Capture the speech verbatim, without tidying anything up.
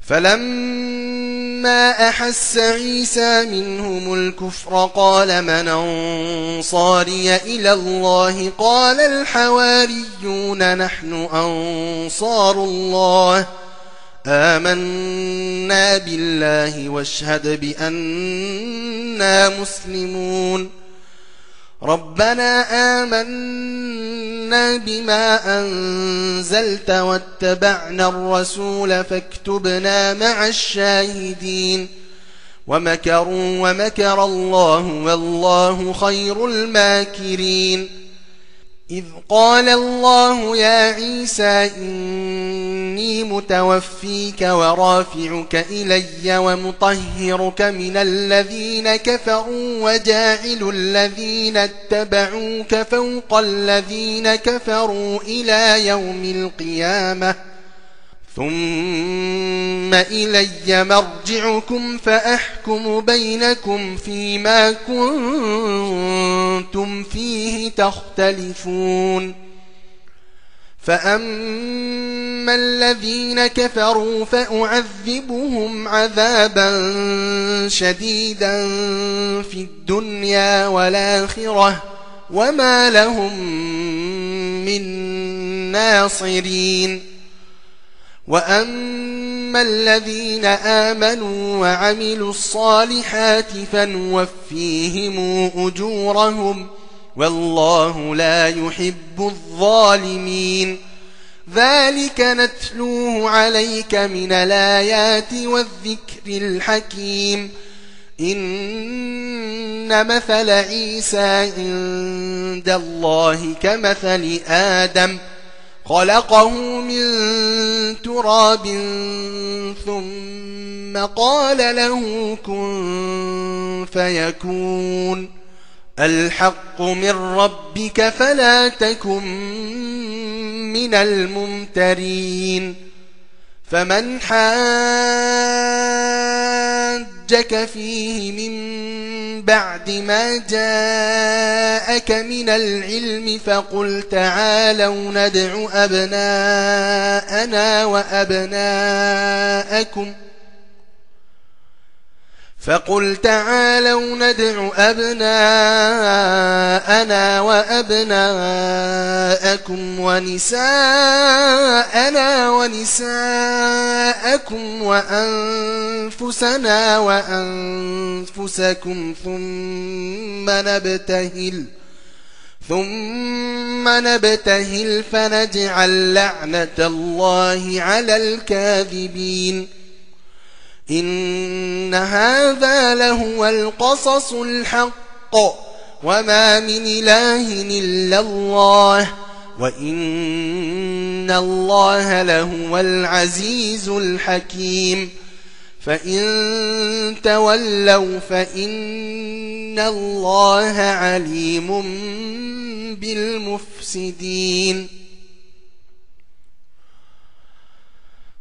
فلما أحس عيسى منهم الكفر قال من أنصاري إلى الله قال الحواريون نحن أنصار الله آمنا بالله واشهد بأننا مسلمون ربنا آمنا بما أنزلت واتبعنا الرسول فاكتبنا مع الشاهدين ومكروا ومكر الله والله خير الماكرين إذ قال الله يا عيسى إني متوفيك ورافعك إلي ومطهرك من الذين كفروا وجاعل الذين اتبعوك فوق الذين كفروا إلى يوم القيامة ثم إلي مرجعكم فأحكم بينكم فيما كنتم فيه تختلفون فأما الذين كفروا فأعذبهم عذابا شديدا في الدنيا والآخرة وما لهم من ناصرين وأما الذين آمنوا وعملوا الصالحات فنوفيهم أجورهم والله لا يحب الظالمين ذلك نتلوه عليك من الآيات والذكر الحكيم إن مثل عيسى عند الله كمثل آدم خلقه من تراب ثم قال له كن فيكون الحق من ربك فلا تكن من الممترين فمن حاجك فيه من بعد ما جاءك من العلم فقل تعالوا ندع أبناءنا وأبناءكم فقل تعالوا ندع أبناءنا وأبناءكم ونساءنا ونساءكم وأنفسنا وأنفسكم ثم نبتهل ثم نبتهل فنجعل لعنة الله على الكاذبين إن هذا لهو القصص الحق وما من إله إلا الله وإن الله لهو العزيز الحكيم فإن تولوا فإن الله عليم بالمفسدين